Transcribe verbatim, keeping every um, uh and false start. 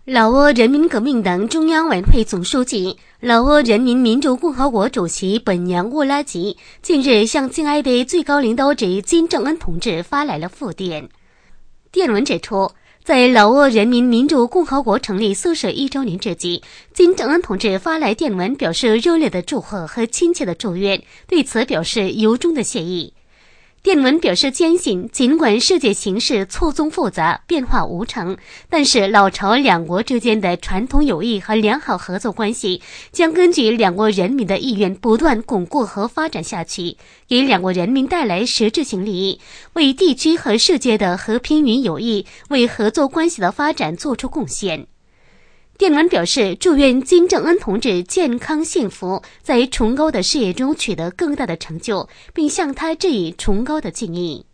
老挝人民革命党中央委员会总书记、老挝人民民主共和国主席本扬沃拉吉近日向敬爱的最高领导者金正恩同志发来了复电。电文指出，在老挝人民民主共和国成立四十一周年之际，金正恩同志发来电文，表示热烈的祝贺和亲切的祝愿，对此表示由衷的谢意。电文表示坚信，尽管世界形势错综复杂、变化无常，但是老朝两国之间的传统友谊和良好合作关系将根据两国人民的意愿不断巩固和发展下去，给两国人民带来实质性利益，为地区和世界的和平与友谊、为合作关系的发展做出贡献。电文表示，祝愿金正恩同志健康幸福，在崇高的事业中取得更大的成就，并向他致以崇高的敬意。